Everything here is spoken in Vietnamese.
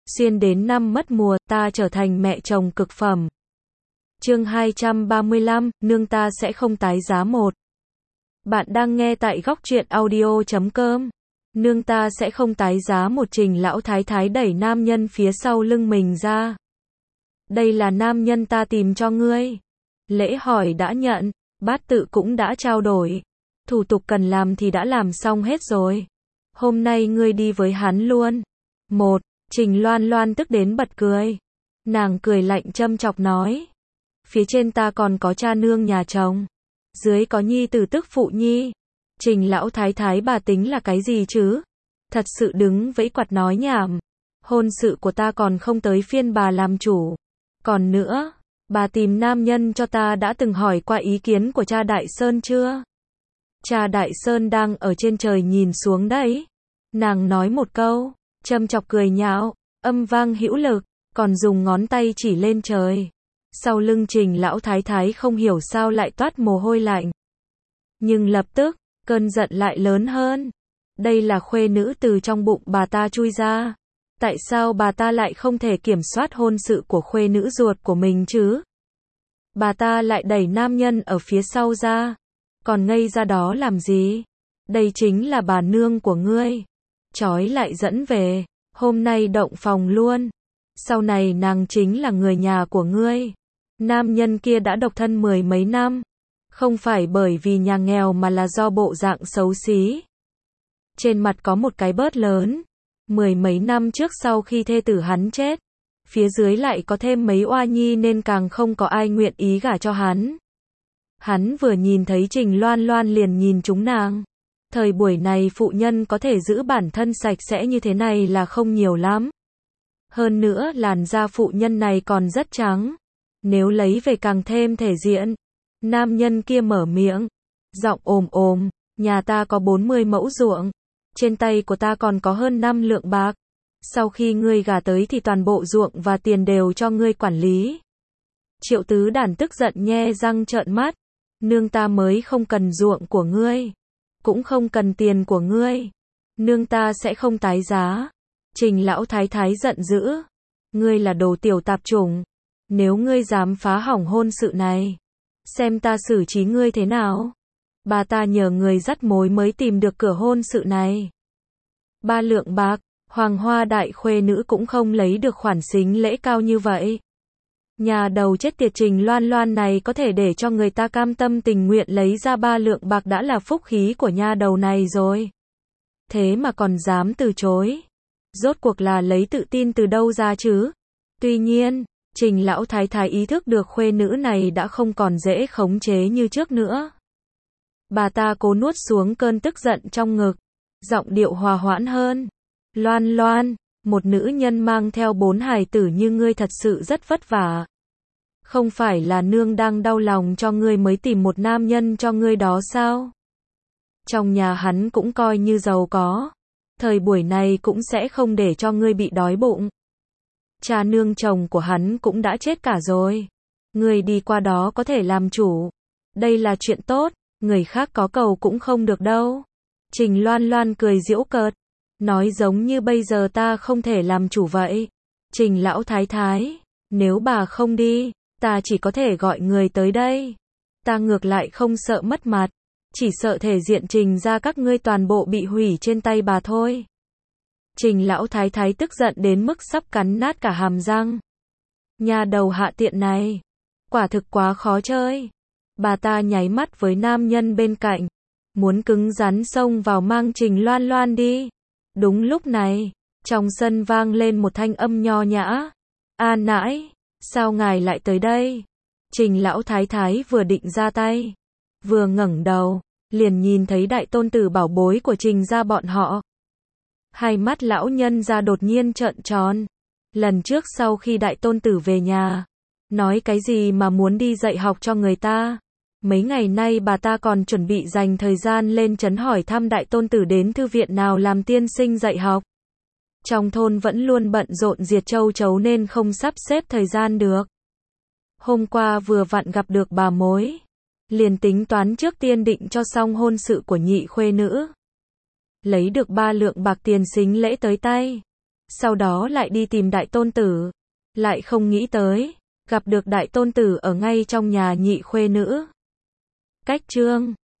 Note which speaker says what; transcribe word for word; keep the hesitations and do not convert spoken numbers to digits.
Speaker 1: Xuyên đến năm mất mùa, ta trở thành mẹ chồng cực phẩm. Chương hai trăm ba mươi lăm, nương ta sẽ không tái giá một. Bạn đang nghe tại góc truyện audio chấm com. Nương ta sẽ không tái giá một. Trình lão thái thái đẩy nam nhân phía sau lưng mình ra. Đây là nam nhân ta tìm cho ngươi. Lễ hỏi đã nhận, bát tự cũng đã trao đổi. Thủ tục cần làm thì đã làm xong hết rồi. Hôm nay ngươi đi với hắn luôn. Một, Trình Loan Loan tức đến bật cười. Nàng cười lạnh châm chọc nói. Phía trên ta còn có cha nương nhà chồng. Dưới có nhi tử tức phụ nhi. Trình lão thái thái bà tính là cái gì chứ? Thật sự đứng vẫy quạt nói nhảm. Hôn sự của ta còn không tới phiên bà làm chủ. Còn nữa, bà tìm nam nhân cho ta đã từng hỏi qua ý kiến của cha Đại Sơn chưa? Cha Đại Sơn đang ở trên trời nhìn xuống đấy. Nàng nói một câu, châm chọc cười nhạo, âm vang hữu lực, còn dùng ngón tay chỉ lên trời. Sau lưng Trình lão thái thái không hiểu sao lại toát mồ hôi lạnh. Nhưng lập tức, cơn giận lại lớn hơn. Đây là khuê nữ từ trong bụng bà ta chui ra. Tại sao bà ta lại không thể kiểm soát hôn sự của khuê nữ ruột của mình chứ? Bà ta lại đẩy nam nhân ở phía sau ra. Còn ngây ra đó làm gì? Đây chính là bà nương của ngươi. Chói lại dẫn về. Hôm nay động phòng luôn. Sau này nàng chính là người nhà của ngươi. Nam nhân kia đã độc thân mười mấy năm. Không phải bởi vì nhà nghèo mà là do bộ dạng xấu xí. Trên mặt có một cái bớt lớn. Mười mấy năm trước sau khi thê tử hắn chết. Phía dưới lại có thêm mấy oa nhi nên càng không có ai nguyện ý gả cho hắn. Hắn vừa nhìn thấy Trình Loan Loan liền nhìn chúng nàng. Thời buổi này phụ nhân có thể giữ bản thân sạch sẽ như thế này là không nhiều lắm. Hơn nữa làn da phụ nhân này còn rất trắng. Nếu lấy về càng thêm thể diện. Nam nhân kia mở miệng. Giọng ồm ồm, nhà ta có bốn mươi mẫu ruộng. Trên tay của ta còn có hơn năm lượng bạc. Sau khi ngươi gả tới thì toàn bộ ruộng và tiền đều cho ngươi quản lý. Triệu Tứ Đản tức giận nhe răng trợn mắt. Nương ta mới không cần ruộng của ngươi. Cũng không cần tiền của ngươi. Nương ta sẽ không tái giá. Trình lão thái thái giận dữ. Ngươi là đồ tiểu tạp chủng. Nếu ngươi dám phá hỏng hôn sự này. Xem ta xử trí ngươi thế nào. Bà ta nhờ người dắt mối mới tìm được cửa hôn sự này. Ba lượng bạc, hoàng hoa đại khuê nữ cũng không lấy được khoản sính lễ cao như vậy. Nhà đầu chết tiệt Trình Loan Loan này có thể để cho người ta cam tâm tình nguyện lấy ra ba lượng bạc đã là phúc khí của nhà đầu này rồi. Thế mà còn dám từ chối. Rốt cuộc là lấy tự tin từ đâu ra chứ? Tuy nhiên, Trình lão thái thái ý thức được khuê nữ này đã không còn dễ khống chế như trước nữa. Bà ta cố nuốt xuống cơn tức giận trong ngực. Giọng điệu hòa hoãn hơn. Loan Loan, một nữ nhân mang theo bốn hài tử như ngươi thật sự rất vất vả. Không phải là nương đang đau lòng cho ngươi mới tìm một nam nhân cho ngươi đó sao? Trong nhà hắn cũng coi như giàu có. Thời buổi này cũng sẽ không để cho ngươi bị đói bụng. Cha nương chồng của hắn cũng đã chết cả rồi. Ngươi đi qua đó có thể làm chủ. Đây là chuyện tốt, người khác có cầu cũng không được đâu. Trình Loan Loan cười giễu cợt. Nói giống như bây giờ ta không thể làm chủ vậy. Trình lão thái thái, nếu bà không đi, ta chỉ có thể gọi người tới đây. Ta ngược lại không sợ mất mặt. Chỉ sợ thể diện Trình ra các ngươi toàn bộ bị hủy trên tay bà thôi. Trình lão thái thái tức giận đến mức sắp cắn nát cả hàm răng. Nhà đầu hạ tiện này. Quả thực quá khó chơi. Bà ta nháy mắt với nam nhân bên cạnh. Muốn cứng rắn xông vào mang Trình Loan Loan đi. Đúng lúc này, trong sân vang lên một thanh âm nho nhã. A nãi, sao ngài lại tới đây? Trình lão thái thái vừa định ra tay. Vừa ngẩng đầu, liền nhìn thấy đại tôn tử bảo bối của Trình gia bọn họ. Hai mắt lão nhân ra đột nhiên trợn tròn. Lần trước sau khi đại tôn tử về nhà, nói cái gì mà muốn đi dạy học cho người ta. Mấy ngày nay bà ta còn chuẩn bị dành thời gian lên trấn hỏi thăm đại tôn tử đến thư viện nào làm tiên sinh dạy học. Trong thôn vẫn luôn bận rộn diệt châu chấu nên không sắp xếp thời gian được. Hôm qua vừa vặn gặp được bà mối. Liền tính toán trước tiên định cho xong hôn sự của nhị khuê nữ. Lấy được ba lượng bạc tiền sính lễ tới tay. Sau đó lại đi tìm đại tôn tử. Lại không nghĩ tới, gặp được đại tôn tử ở ngay trong nhà nhị khuê nữ. Cách chương